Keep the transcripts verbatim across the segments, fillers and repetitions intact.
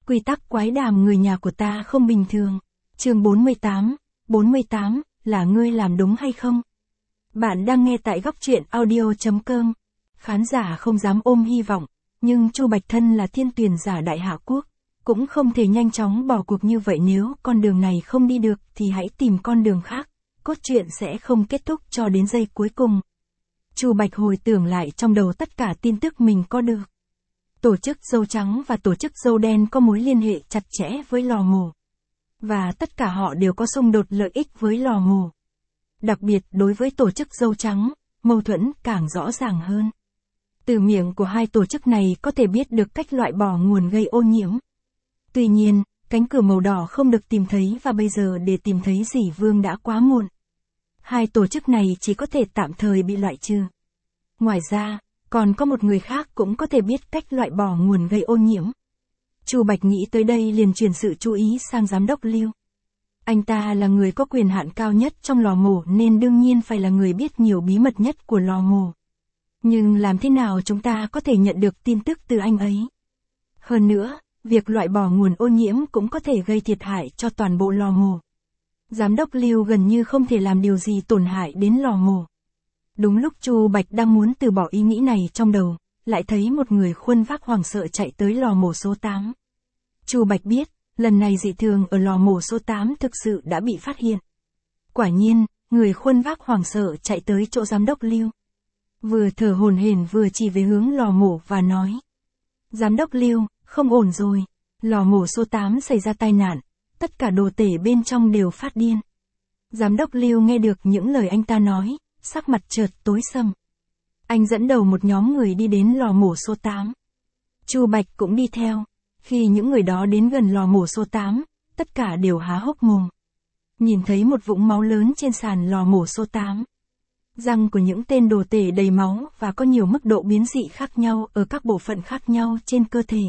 Quy tắc quái đàm người nhà của ta không bình thường. Chương bốn mươi tám, bốn mươi tám, là ngươi làm đúng hay không? Bạn đang nghe tại góc truyện audio chấm com. Khán giả không dám ôm hy vọng, nhưng Chu Bạch thân là thiên tuyển giả đại hạ quốc, cũng không thể nhanh chóng bỏ cuộc như vậy. Nếu con đường này không đi được thì hãy tìm con đường khác, cốt truyện sẽ không kết thúc cho đến giây cuối cùng. Chu Bạch hồi tưởng lại trong đầu tất cả tin tức mình có được. Tổ chức dâu trắng và tổ chức dâu đen có mối liên hệ chặt chẽ với lò mổ. Và tất cả họ đều có xung đột lợi ích với lò mổ. Đặc biệt đối với tổ chức dâu trắng, mâu thuẫn càng rõ ràng hơn. Từ miệng của hai tổ chức này có thể biết được cách loại bỏ nguồn gây ô nhiễm. Tuy nhiên, cánh cửa màu đỏ không được tìm thấy và bây giờ để tìm thấy Dĩ Vương đã quá muộn. Hai tổ chức này chỉ có thể tạm thời bị loại trừ. Ngoài ra, còn có một người khác cũng có thể biết cách loại bỏ nguồn gây ô nhiễm. Chu Bạch nghĩ tới đây liền chuyển sự chú ý sang giám đốc Lưu. Anh ta là người có quyền hạn cao nhất trong lò mổ nên đương nhiên phải là người biết nhiều bí mật nhất của lò mổ. Nhưng làm thế nào chúng ta có thể nhận được tin tức từ anh ấy? Hơn nữa, việc loại bỏ nguồn ô nhiễm cũng có thể gây thiệt hại cho toàn bộ lò mổ. Giám đốc Lưu gần như không thể làm điều gì tổn hại đến lò mổ. Đúng lúc Chu Bạch đang muốn từ bỏ ý nghĩ này trong đầu, lại thấy một người khuôn vác hoảng sợ chạy tới lò mổ số tám. Chu Bạch biết, lần này dị thường ở lò mổ số tám thực sự đã bị phát hiện. Quả nhiên, người khuôn vác hoảng sợ chạy tới chỗ giám đốc Lưu. Vừa thở hổn hển vừa chỉ về hướng lò mổ và nói. Giám đốc Lưu, không ổn rồi. Lò mổ số tám xảy ra tai nạn, tất cả đồ tể bên trong đều phát điên. Giám đốc Lưu nghe được những lời anh ta nói, sắc mặt chợt tối sầm. Anh dẫn đầu một nhóm người đi đến lò mổ số tám. Chu Bạch cũng đi theo. Khi những người đó đến gần lò mổ số tám, tất cả đều há hốc mồm. Nhìn thấy một vũng máu lớn trên sàn lò mổ số tám. Răng của những tên đồ tể đầy máu và có nhiều mức độ biến dị khác nhau ở các bộ phận khác nhau trên cơ thể.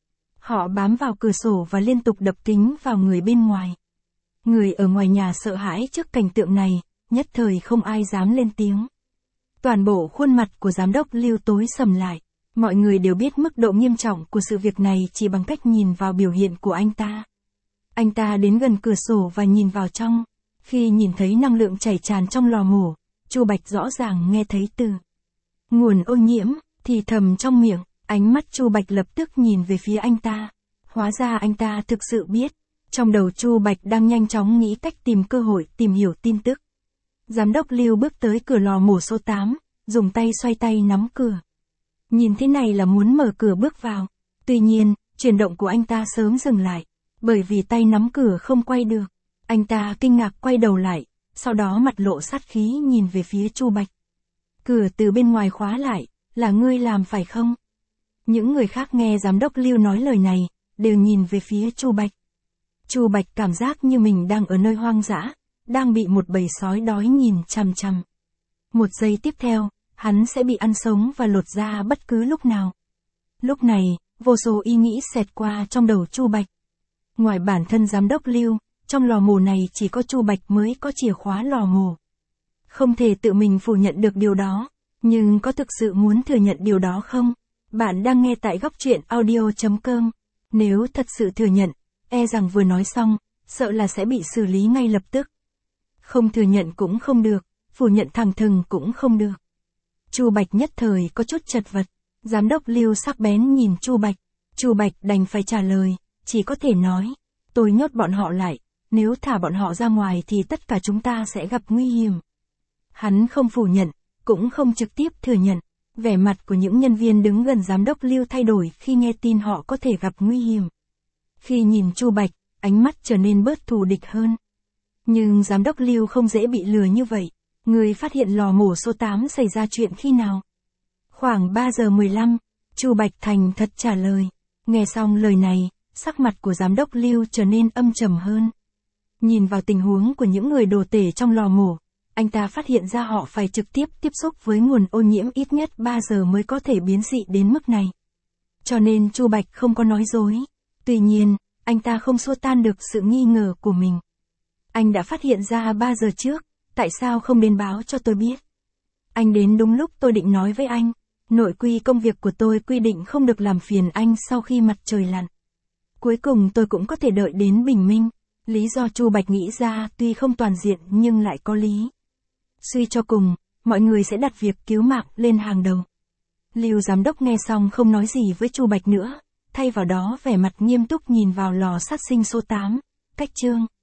Họ bám vào cửa sổ và liên tục đập kính vào người bên ngoài. Người ở ngoài nhà sợ hãi trước cảnh tượng này, nhất thời không ai dám lên tiếng. Toàn bộ khuôn mặt của giám đốc Lưu tối sầm lại. Mọi người đều biết mức độ nghiêm trọng của sự việc này chỉ bằng cách nhìn vào biểu hiện của anh ta. Anh ta đến gần cửa sổ và nhìn vào trong. Khi nhìn thấy năng lượng chảy tràn trong lò mổ, Chu Bạch rõ ràng nghe thấy từ nguồn ô nhiễm, thì thầm trong miệng. Ánh mắt Chu Bạch lập tức nhìn về phía anh ta. Hóa ra anh ta thực sự biết. Trong đầu Chu Bạch đang nhanh chóng nghĩ cách tìm cơ hội tìm hiểu tin tức. Giám đốc Lưu bước tới cửa lò mổ số tám, dùng tay xoay tay nắm cửa. Nhìn thế này là muốn mở cửa bước vào. Tuy nhiên, chuyển động của anh ta sớm dừng lại, bởi vì tay nắm cửa không quay được. Anh ta kinh ngạc quay đầu lại, sau đó mặt lộ sát khí nhìn về phía Chu Bạch. Cửa từ bên ngoài khóa lại, là ngươi làm phải không? Những người khác nghe giám đốc Lưu nói lời này, đều nhìn về phía Chu Bạch. Chu Bạch cảm giác như mình đang ở nơi hoang dã, đang bị một bầy sói đói nhìn chằm chằm. Một giây tiếp theo, hắn sẽ bị ăn sống và lột da bất cứ lúc nào. Lúc này, vô số ý nghĩ xẹt qua trong đầu Chu Bạch. Ngoài bản thân giám đốc Lưu, trong lò mổ này chỉ có Chu Bạch mới có chìa khóa lò mổ. Không thể tự mình phủ nhận được điều đó, nhưng có thực sự muốn thừa nhận điều đó không? Bạn đang nghe tại góc truyện audio chấm com. Nếu thật sự thừa nhận, e rằng vừa nói xong, sợ là sẽ bị xử lý ngay lập tức. Không thừa nhận cũng không được, phủ nhận thẳng thừng cũng không được. Chu Bạch nhất thời có chút chật vật. Giám đốc Lưu sắc bén nhìn Chu Bạch. Chu Bạch đành phải trả lời, chỉ có thể nói, tôi nhốt bọn họ lại, nếu thả bọn họ ra ngoài thì tất cả chúng ta sẽ gặp nguy hiểm. Hắn không phủ nhận, cũng không trực tiếp thừa nhận. Vẻ mặt của những nhân viên đứng gần giám đốc Lưu thay đổi khi nghe tin họ có thể gặp nguy hiểm. Khi nhìn Chu Bạch, ánh mắt trở nên bớt thù địch hơn. Nhưng giám đốc Lưu không dễ bị lừa như vậy. Người phát hiện lò mổ số tám xảy ra chuyện khi nào? Khoảng ba giờ mười lăm, Chu Bạch thành thật trả lời. Nghe xong lời này, sắc mặt của giám đốc Lưu trở nên âm trầm hơn. Nhìn vào tình huống của những người đồ tể trong lò mổ, anh ta phát hiện ra họ phải trực tiếp tiếp xúc với nguồn ô nhiễm ít nhất ba giờ mới có thể biến dị đến mức này. Cho nên Chu Bạch không có nói dối. Tuy nhiên, anh ta không xua tan được sự nghi ngờ của mình. Anh đã phát hiện ra ba giờ trước, tại sao không đến báo cho tôi biết? Anh đến đúng lúc tôi định nói với anh. Nội quy công việc của tôi quy định không được làm phiền anh sau khi mặt trời lặn. Cuối cùng tôi cũng có thể đợi đến bình minh. Lý do Chu Bạch nghĩ ra tuy không toàn diện nhưng lại có lý. Suy cho cùng, mọi người sẽ đặt việc cứu mạng lên hàng đầu. Lưu giám đốc nghe xong không nói gì với Chu Bạch nữa, thay vào đó vẻ mặt nghiêm túc nhìn vào lò sát sinh số tám, cách chương.